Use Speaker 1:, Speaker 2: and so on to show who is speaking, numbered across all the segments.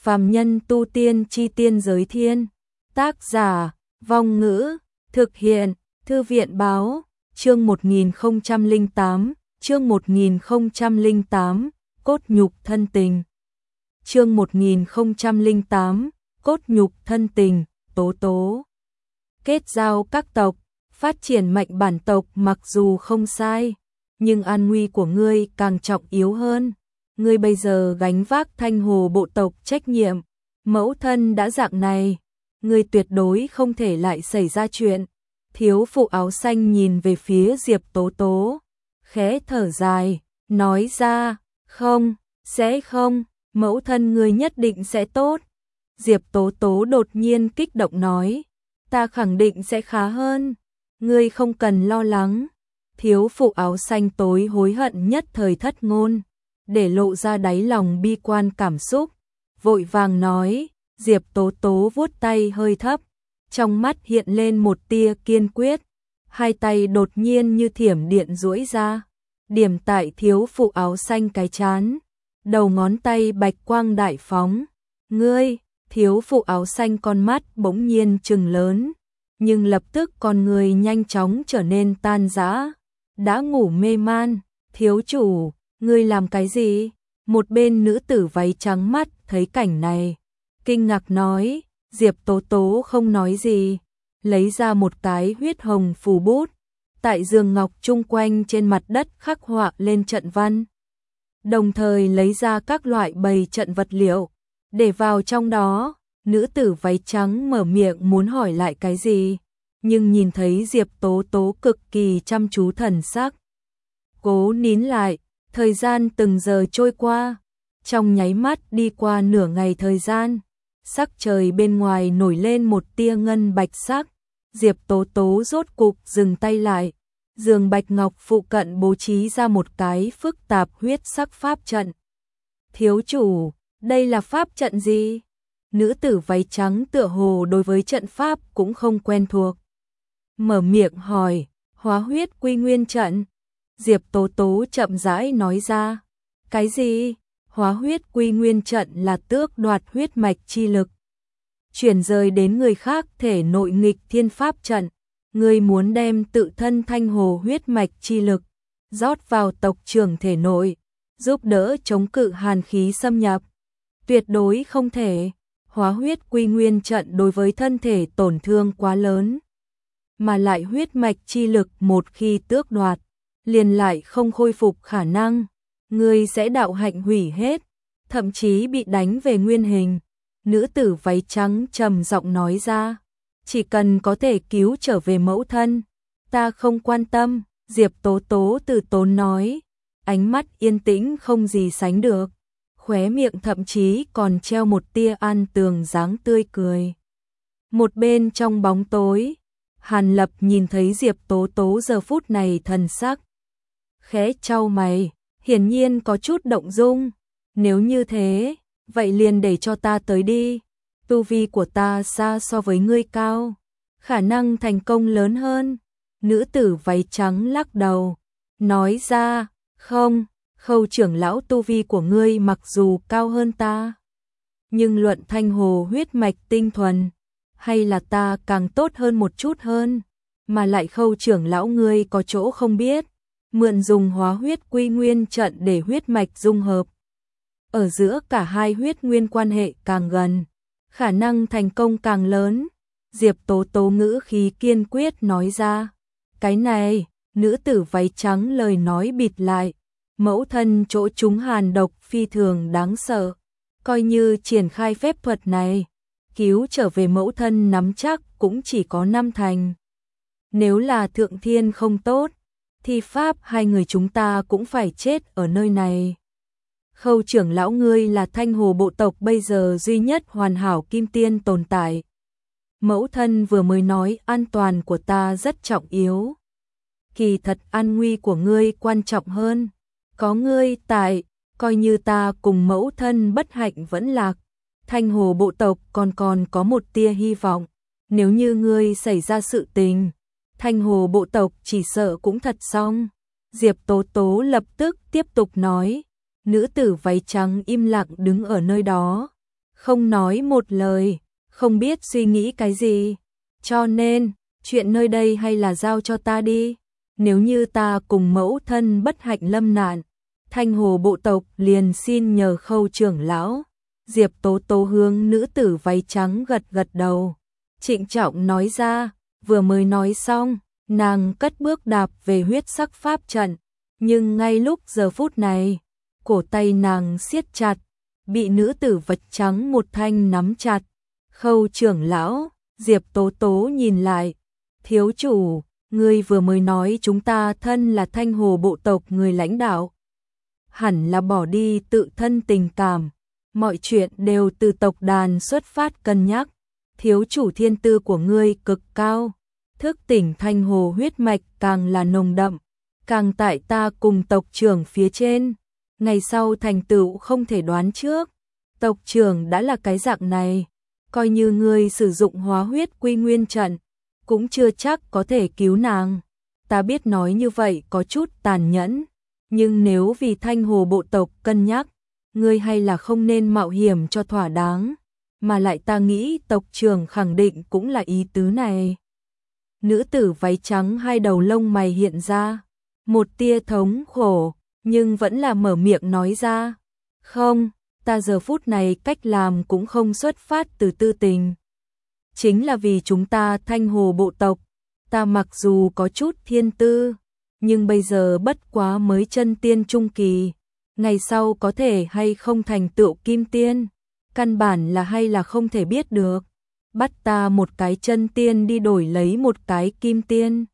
Speaker 1: Phàm nhân tu tiên chi tiên giới thiên. Tác giả, Vong Ngữ, thực hiện, Thư viện báo, chương 1008, chương 1008, cốt nhục thân tình. Chương 1008, cốt nhục thân tình, Tố Tố. Kết giao các tộc, phát triển mạnh bản tộc mặc dù không sai, nhưng an nguy của ngươi càng trọng yếu hơn. Ngươi bây giờ gánh vác Thanh Hồ bộ tộc trách nhiệm, mẫu thân đã dạng này, ngươi tuyệt đối không thể lại xảy ra chuyện. Thiếu phụ áo xanh nhìn về phía Diệp Tố Tố, khẽ thở dài, nói ra, không, sẽ không, mẫu thân ngươi nhất định sẽ tốt. Diệp Tố Tố đột nhiên kích động nói, ta khẳng định sẽ khá hơn, ngươi không cần lo lắng. Thiếu phụ áo xanh tối hối hận nhất thời thất ngôn, để lộ ra đáy lòng bi quan cảm xúc, vội vàng nói. Diệp Tố Tố vuốt tay hơi thấp, trong mắt hiện lên một tia kiên quyết, hai tay đột nhiên như thiểm điện duỗi ra, điểm tại thiếu phụ áo xanh cái chán, đầu ngón tay bạch quang đại phóng. Ngươi, thiếu phụ áo xanh con mắt bỗng nhiên trừng lớn, nhưng lập tức con người nhanh chóng trở nên tan rã, đã ngủ mê man. Thiếu chủ, ngươi làm cái gì? Một bên nữ tử váy trắng mắt thấy cảnh này, kinh ngạc nói. Diệp Tố Tố không nói gì, lấy ra một cái huyết hồng phù bút, tại giường ngọc chung quanh trên mặt đất khắc họa lên trận văn, đồng thời lấy ra các loại bày trận vật liệu, để vào trong đó. Nữ tử váy trắng mở miệng muốn hỏi lại cái gì, nhưng nhìn thấy Diệp Tố Tố cực kỳ chăm chú thần sắc, cố nín lại. Thời gian từng giờ trôi qua, trong nháy mắt đi qua nửa ngày thời gian, sắc trời bên ngoài nổi lên một tia ngân bạch sắc. Diệp Tố Tố rốt cục dừng tay lại, giường bạch ngọc phụ cận bố trí ra một cái phức tạp huyết sắc pháp trận. Thiếu chủ, đây là pháp trận gì? Nữ tử váy trắng tựa hồ đối với trận pháp cũng không quen thuộc, mở miệng hỏi. Hóa huyết quy nguyên trận. Diệp Tố Tố chậm rãi nói ra. Cái gì? Hóa huyết quy nguyên trận là tước đoạt huyết mạch chi lực, chuyển rời đến người khác thể nội nghịch thiên pháp trận. Ngươi muốn đem tự thân Thanh Hồ huyết mạch chi lực rót vào tộc trưởng thể nội, giúp đỡ chống cự hàn khí xâm nhập. Tuyệt đối không thể. Hóa huyết quy nguyên trận đối với thân thể tổn thương quá lớn, mà lại huyết mạch chi lực một khi tước đoạt, liền lại không khôi phục khả năng, ngươi sẽ đạo hạnh hủy hết, thậm chí bị đánh về nguyên hình. Nữ tử váy trắng trầm giọng nói ra. Chỉ cần có thể cứu trở về mẫu thân, ta không quan tâm. Diệp Tố Tố từ tốn nói, ánh mắt yên tĩnh không gì sánh được, khóe miệng thậm chí còn treo một tia an tường dáng tươi cười. Một bên trong bóng tối, Hàn Lập nhìn thấy Diệp Tố Tố giờ phút này thần sắc, khẽ chau mày, hiển nhiên có chút động dung. Nếu như thế, vậy liền để cho ta tới đi. Tu vi của ta xa so với ngươi cao, khả năng thành công lớn hơn. Nữ tử váy trắng lắc đầu, nói ra, không, Khâu trưởng lão tu vi của ngươi mặc dù cao hơn ta, nhưng luận Thanh Hồ huyết mạch tinh thuần, hay là ta càng tốt hơn một chút hơn, mà lại Khâu trưởng lão ngươi có chỗ không biết, mượn dùng hóa huyết quy nguyên trận để huyết mạch dung hợp. Ở giữa cả hai huyết nguyên quan hệ càng gần, khả năng thành công càng lớn. Diệp Tố Tố ngữ khí kiên quyết nói ra. Cái này, nữ tử váy trắng lời nói bịt lại, mẫu thân chỗ chúng hàn độc phi thường đáng sợ, coi như triển khai phép thuật này, cứu trở về mẫu thân nắm chắc cũng chỉ có 5 thành. Nếu là thượng thiên không tốt, thì pháp hai người chúng ta cũng phải chết ở nơi này. Khâu trưởng lão ngươi là Thanh Hồ bộ tộc bây giờ duy nhất hoàn hảo kim tiên tồn tại. Mẫu thân vừa mới nói an toàn của ta rất trọng yếu. Kỳ thật an nguy của ngươi quan trọng hơn. Có ngươi tại, coi như ta cùng mẫu thân bất hạnh vẫn lạc, Thanh Hồ bộ tộc còn có một tia hy vọng. Nếu như ngươi xảy ra sự tình, Thanh Hồ bộ tộc chỉ sợ cũng thật xong. Diệp Tố Tố lập tức tiếp tục nói. Nữ tử váy trắng im lặng đứng ở nơi đó, không nói một lời, không biết suy nghĩ cái gì. Cho nên, chuyện nơi đây hay là giao cho ta đi. Nếu như ta cùng mẫu thân bất hạnh lâm nạn, Thanh Hồ bộ tộc liền xin nhờ Khâu trưởng lão. Diệp Tố Tố hướng nữ tử váy trắng gật gật đầu, trịnh trọng nói ra. Vừa mới nói xong, nàng cất bước đạp về huyết sắc pháp trận, nhưng ngay lúc giờ phút này, cổ tay nàng siết chặt, bị nữ tử vật trắng một thanh nắm chặt. Khâu trưởng lão, Diệp Tố Tố nhìn lại, thiếu chủ, ngươi vừa mới nói chúng ta thân là Thanh Hồ bộ tộc người lãnh đạo, hẳn là bỏ đi tự thân tình cảm, mọi chuyện đều từ tộc đàn xuất phát cân nhắc. Thiếu chủ thiên tư của ngươi cực cao, thức tỉnh Thanh Hồ huyết mạch càng là nồng đậm, càng tại ta cùng tộc trưởng phía trên, ngày sau thành tựu không thể đoán trước. Tộc trưởng đã là cái dạng này, coi như ngươi sử dụng hóa huyết quy nguyên trận, cũng chưa chắc có thể cứu nàng. Ta biết nói như vậy có chút tàn nhẫn, nhưng nếu vì Thanh Hồ bộ tộc cân nhắc, ngươi hay là không nên mạo hiểm cho thỏa đáng, mà lại ta nghĩ tộc trưởng khẳng định cũng là ý tứ này. Nữ tử váy trắng hai đầu lông mày hiện ra, một tia thống khổ, nhưng vẫn là mở miệng nói ra. Không, ta giờ phút này cách làm cũng không xuất phát từ tư tình. Chính là vì chúng ta Thanh Hồ bộ tộc, ta mặc dù có chút thiên tư, nhưng bây giờ bất quá mới chân tiên trung kỳ, ngày sau có thể hay không thành tựu kim tiên, căn bản là hay là không thể biết được. Bắt ta một cái chân tiên đi đổi lấy một cái kim tiên,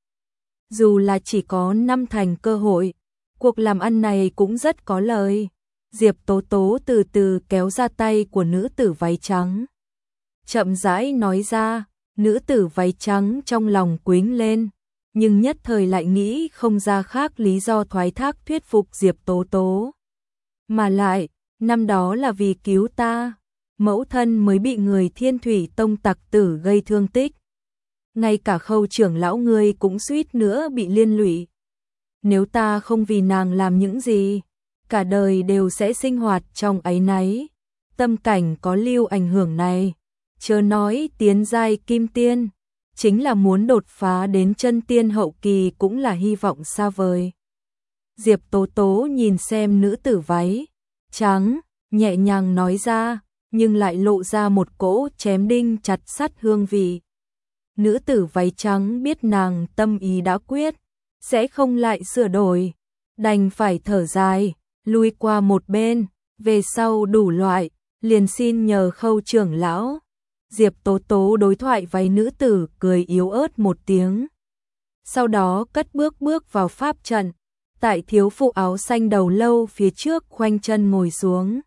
Speaker 1: dù là chỉ có 5 thành cơ hội, cuộc làm ăn này cũng rất có lời. Diệp Tố Tố từ từ kéo ra tay của nữ tử váy trắng, chậm rãi nói ra. Nữ tử váy trắng trong lòng quĩnh lên, nhưng nhất thời lại nghĩ không ra khác lý do thoái thác thuyết phục Diệp Tố Tố. Mà lại, năm đó là vì cứu ta, mẫu thân mới bị người Thiên Thủy Tông tặc tử gây thương tích. Ngay cả Khâu trưởng lão ngươi cũng suýt nữa bị liên lụy. Nếu ta không vì nàng làm những gì, cả đời đều sẽ sinh hoạt trong áy náy. Tâm cảnh có lưu ảnh hưởng này, chớ nói tiến giai kim tiên, chính là muốn đột phá đến chân tiên hậu kỳ cũng là hy vọng xa vời. Diệp Tố Tố nhìn xem nữ tử váy trắng, nhẹ nhàng nói ra, nhưng lại lộ ra một cỗ chém đinh chặt sắt hương vị. Nữ tử váy trắng biết nàng tâm ý đã quyết, sẽ không lại sửa đổi, đành phải thở dài, lui qua một bên, về sau đủ loại, liền xin nhờ Khâu trưởng lão. Diệp Tố Tố đối thoại váy nữ tử cười yếu ớt một tiếng. Sau đó cất bước vào pháp trận, tại thiếu phụ áo xanh đầu lâu phía trước khoanh chân ngồi xuống.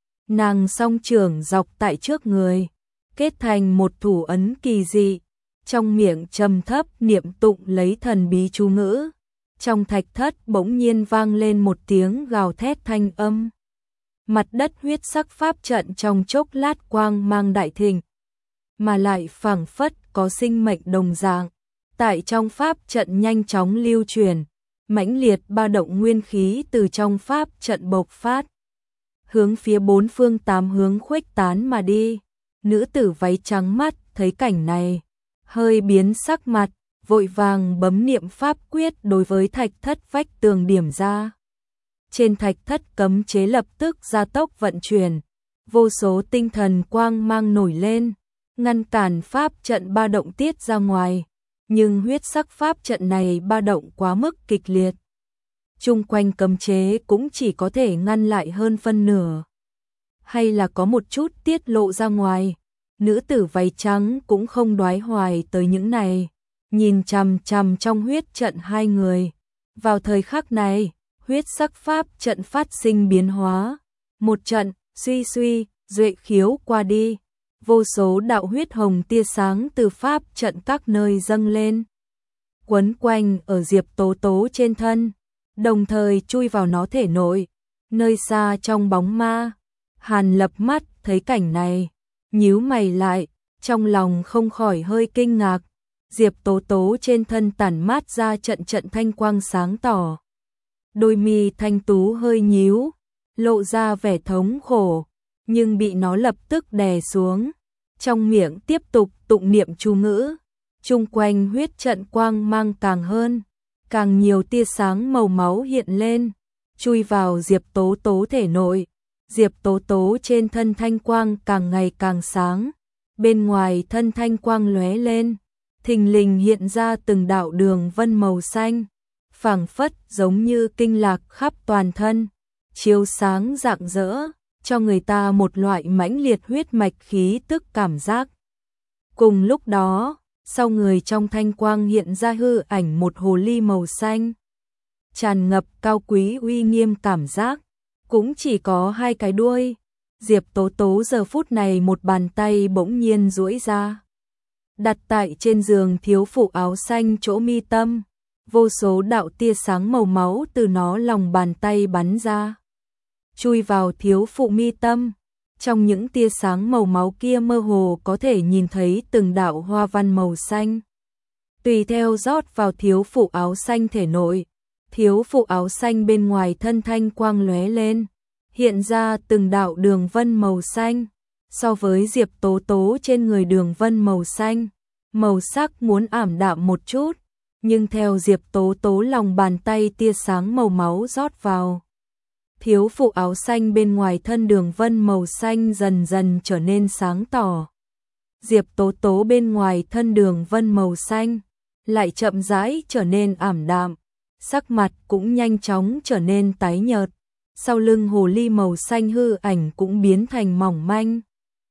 Speaker 1: Nàng song trưởng dọc tại trước người, kết thành một thủ ấn kỳ dị, trong miệng trầm thấp niệm tụng lấy thần bí chú ngữ. Trong thạch thất bỗng nhiên vang lên một tiếng gào thét thanh âm. Mặt đất huyết sắc pháp trận trong chốc lát quang mang đại thịnh, mà lại phảng phất có sinh mệnh đồng dạng, tại trong pháp trận nhanh chóng lưu truyền, mãnh liệt ba động nguyên khí từ trong pháp trận bộc phát, hướng phía bốn phương tám hướng khuếch tán mà đi. Nữ tử váy trắng mắt thấy cảnh này, hơi biến sắc mặt, vội vàng bấm niệm pháp quyết đối với thạch thất vách tường điểm ra. Trên thạch thất cấm chế lập tức gia tốc vận chuyển, vô số tinh thần quang mang nổi lên, ngăn cản pháp trận ba động tiết ra ngoài, nhưng huyết sắc pháp trận này ba động quá mức kịch liệt. Chung quanh cấm chế cũng chỉ có thể ngăn lại hơn phân nửa, hay là có một chút tiết lộ ra ngoài. Nữ tử váy trắng cũng không đoái hoài tới những này, nhìn chằm chằm trong huyết trận hai người. Vào thời khắc này, huyết sắc pháp trận phát sinh biến hóa, một trận suy duệ khiếu qua đi, vô số đạo huyết hồng tia sáng từ pháp trận các nơi dâng lên, quấn quanh ở Diệp Tố Tố trên thân, đồng thời chui vào nó thể nội. Nơi xa trong bóng ma, Hàn Lập mắt thấy cảnh này, nhíu mày lại, trong lòng không khỏi hơi kinh ngạc. Diệp Tố Tố trên thân tản mát ra trận trận thanh quang sáng tỏ, đôi mi thanh tú hơi nhíu, lộ ra vẻ thống khổ, nhưng bị nó lập tức đè xuống. Trong miệng tiếp tục tụng niệm chú ngữ, chung quanh huyết trận quang mang càng hơn, càng nhiều tia sáng màu máu hiện lên, chui vào Diệp Tố Tố thể nội. Diệp Tố Tố trên thân thanh quang càng ngày càng sáng, bên ngoài thân thanh quang lóe lên, thình lình hiện ra từng đạo đường vân màu xanh, phảng phất giống như kinh lạc khắp toàn thân, chiếu sáng rạng rỡ, cho người ta một loại mãnh liệt huyết mạch khí tức cảm giác. Cùng lúc đó, sau người trong thanh quang hiện ra hư ảnh một hồ ly màu xanh, tràn ngập cao quý uy nghiêm cảm giác, cũng chỉ có hai cái đuôi. Diệp Tố Tố giờ phút này một bàn tay bỗng nhiên duỗi ra, đặt tại trên giường thiếu phụ áo xanh chỗ mi tâm, vô số đạo tia sáng màu máu từ nó lòng bàn tay bắn ra, chui vào thiếu phụ mi tâm. Trong những tia sáng màu máu kia mơ hồ có thể nhìn thấy từng đạo hoa văn màu xanh, tùy theo rót vào thiếu phụ áo xanh thể nội. Thiếu phụ áo xanh bên ngoài thân thanh quang lóe lên, hiện ra từng đạo đường vân màu xanh. So với Diệp Tố Tố trên người đường vân màu xanh, màu sắc muốn ảm đạm một chút, nhưng theo Diệp Tố Tố lòng bàn tay tia sáng màu máu rót vào, thiếu phụ áo xanh bên ngoài thân đường vân màu xanh dần dần trở nên sáng tỏ. Diệp Tố Tố bên ngoài thân đường vân màu xanh lại chậm rãi trở nên ảm đạm, sắc mặt cũng nhanh chóng trở nên tái nhợt, sau lưng hồ ly màu xanh hư ảnh cũng biến thành mỏng manh.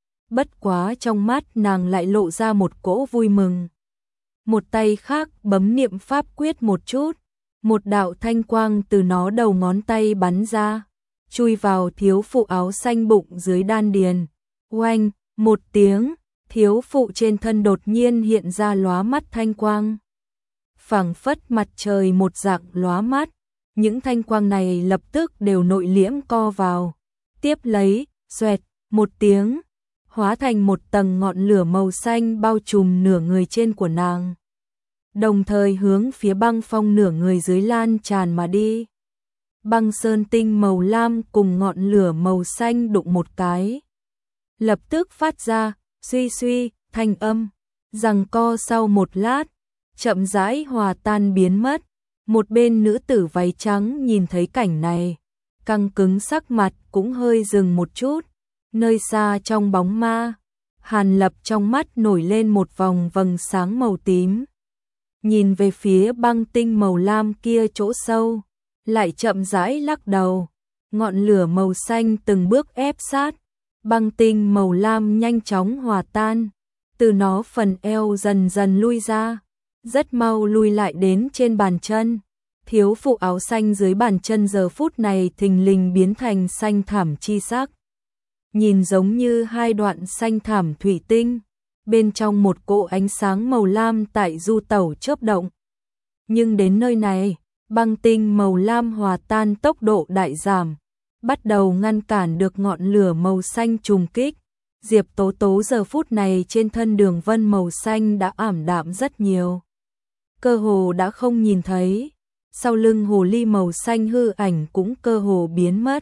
Speaker 1: Bất quá trong mắt nàng lại lộ ra một cỗ vui mừng. Một tay khác bấm niệm pháp quyết một chút, một đạo thanh quang từ nó đầu ngón tay bắn ra, chui vào thiếu phụ áo xanh bụng dưới đan điền. Oanh, một tiếng, thiếu phụ trên thân đột nhiên hiện ra lóa mắt thanh quang, phảng phất mặt trời một dạng lóa mắt. Những thanh quang này lập tức đều nội liễm co vào, tiếp lấy, xoẹt, một tiếng, hóa thành một tầng ngọn lửa màu xanh bao trùm nửa người trên của nàng, đồng thời hướng phía băng phong nửa người dưới lan tràn mà đi. Băng sơn tinh màu lam cùng ngọn lửa màu xanh đụng một cái, lập tức phát ra suy suy thanh âm, giằng co sau một lát, chậm rãi hòa tan biến mất. Một bên nữ tử váy trắng nhìn thấy cảnh này, căng cứng sắc mặt cũng hơi dừng một chút. Nơi xa trong bóng ma, Hàn Lập trong mắt nổi lên một vòng vầng sáng màu tím. Nhìn về phía băng tinh màu lam kia chỗ sâu, lại chậm rãi lắc đầu. Ngọn lửa màu xanh từng bước ép sát, băng tinh màu lam nhanh chóng hòa tan, từ nó phần eo dần dần lui ra, rất mau lui lại đến trên bàn chân. Thiếu phụ áo xanh dưới bàn chân giờ phút này thình lình biến thành xanh thảm chi sắc, nhìn giống như hai đoạn xanh thảm thủy tinh, bên trong một cỗ ánh sáng màu lam tại du tẩu chớp động. Nhưng đến nơi này, băng tinh màu lam hòa tan tốc độ đại giảm, bắt đầu ngăn cản được ngọn lửa màu xanh trùng kích. Diệp Tố Tố giờ phút này trên thân đường vân màu xanh đã ảm đạm rất nhiều, cơ hồ đã không nhìn thấy. Sau lưng hồ ly màu xanh hư ảnh cũng cơ hồ biến mất.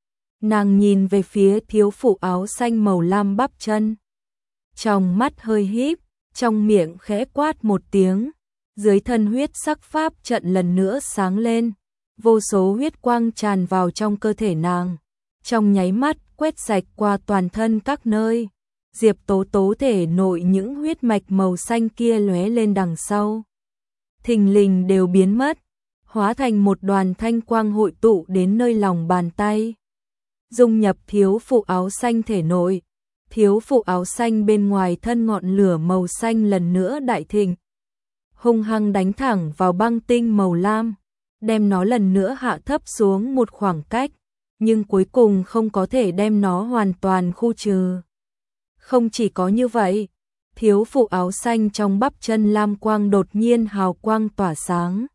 Speaker 1: Nàng nhìn về phía thiếu phụ áo xanh màu lam bắp chân, trong mắt hơi híp, trong miệng khẽ quát một tiếng, dưới thân huyết sắc pháp trận lần nữa sáng lên, vô số huyết quang tràn vào trong cơ thể nàng, trong nháy mắt quét sạch qua toàn thân các nơi. Diệp Tố Tố thể nội những huyết mạch màu xanh kia lóe lên đằng sau, thình lình đều biến mất, hóa thành một đoàn thanh quang hội tụ đến nơi lòng bàn tay, dung nhập thiếu phụ áo xanh thể nội. Thiếu phụ áo xanh bên ngoài thân ngọn lửa màu xanh lần nữa đại thịnh, hung hăng đánh thẳng vào băng tinh màu lam, đem nó lần nữa hạ thấp xuống một khoảng cách, nhưng cuối cùng không có thể đem nó hoàn toàn khu trừ. Không chỉ có như vậy, thiếu phụ áo xanh trong bắp chân lam quang đột nhiên hào quang tỏa sáng.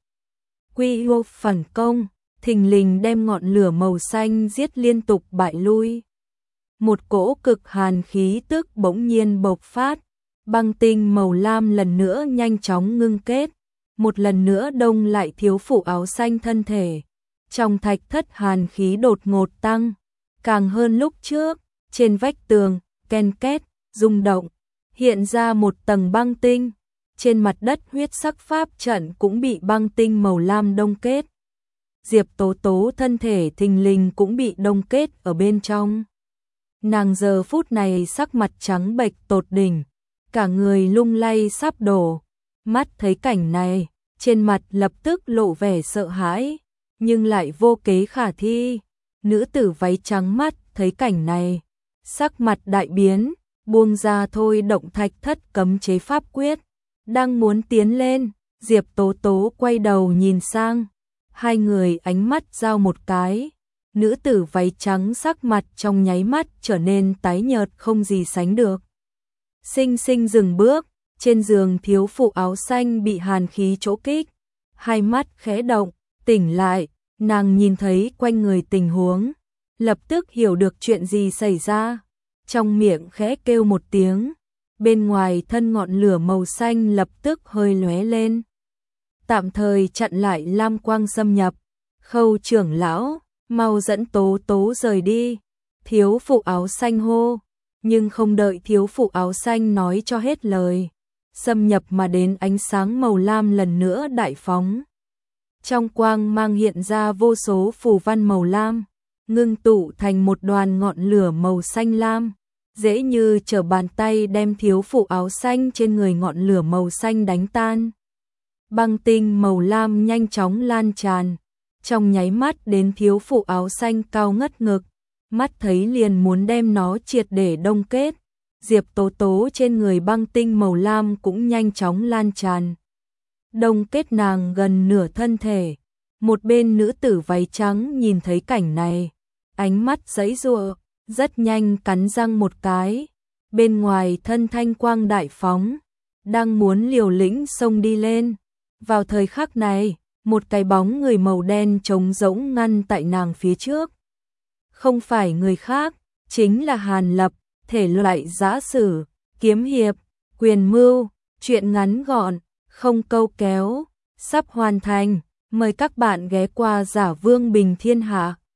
Speaker 1: Quy hô phản công, thình lình đem ngọn lửa màu xanh giết liên tục bại lui. Một cỗ cực hàn khí tức bỗng nhiên bộc phát, băng tinh màu lam lần nữa nhanh chóng ngưng kết, một lần nữa đông lại thiếu phụ áo xanh thân thể. Trong thạch thất hàn khí đột ngột tăng, càng hơn lúc trước, trên vách tường, ken két, rung động, hiện ra một tầng băng tinh. Trên mặt đất huyết sắc pháp trận cũng bị băng tinh màu lam đông kết. Diệp Tố Tố thân thể thình lình cũng bị đông kết ở bên trong. Nàng giờ phút này sắc mặt trắng bệch tột đỉnh, cả người lung lay sắp đổ. Mắt thấy cảnh này, trên mặt lập tức lộ vẻ sợ hãi, nhưng lại vô kế khả thi. Nữ tử váy trắng mắt thấy cảnh này, sắc mặt đại biến, buông ra thôi động thạch thất cấm chế pháp quyết, đang muốn tiến lên. Diệp Tố Tố quay đầu nhìn sang, hai người ánh mắt giao một cái. Nữ tử váy trắng sắc mặt trong nháy mắt trở nên tái nhợt không gì sánh được. Sinh sinh dừng bước, trên giường thiếu phụ áo xanh bị hàn khí chỗ kích, hai mắt khẽ động, tỉnh lại, nàng nhìn thấy quanh người tình huống, lập tức hiểu được chuyện gì xảy ra, trong miệng khẽ kêu một tiếng, bên ngoài thân ngọn lửa màu xanh lập tức hơi lóe lên, tạm thời chặn lại lam quang xâm nhập. Khâu trưởng lão, mau dẫn Tố Tố rời đi, thiếu phụ áo xanh hô, nhưng không đợi thiếu phụ áo xanh nói cho hết lời, xâm nhập mà đến ánh sáng màu lam lần nữa đại phóng. Trong quang mang hiện ra vô số phù văn màu lam, ngưng tụ thành một đoàn ngọn lửa màu xanh lam, dễ như trở bàn tay đem thiếu phụ áo xanh trên người ngọn lửa màu xanh đánh tan. Băng tinh màu lam nhanh chóng lan tràn, trong nháy mắt đến thiếu phụ áo xanh cao ngất ngực, mắt thấy liền muốn đem nó triệt để đông kết. Diệp Tố Tố trên người băng tinh màu lam cũng nhanh chóng lan tràn, đông kết nàng gần nửa thân thể. Một bên nữ tử váy trắng nhìn thấy cảnh này, ánh mắt giãy giụa, rất nhanh cắn răng một cái, bên ngoài thân thanh quang đại phóng, đang muốn liều lĩnh xông đi lên. Vào thời khắc này, một cái bóng người màu đen trống rỗng ngăn tại nàng phía trước. Không phải người khác, chính là Hàn Lập, thể loại giã sử, kiếm hiệp, quyền mưu, truyện ngắn gọn, không câu kéo, sắp hoàn thành. Mời các bạn ghé qua Giả Vương Bình Thiên Hạ.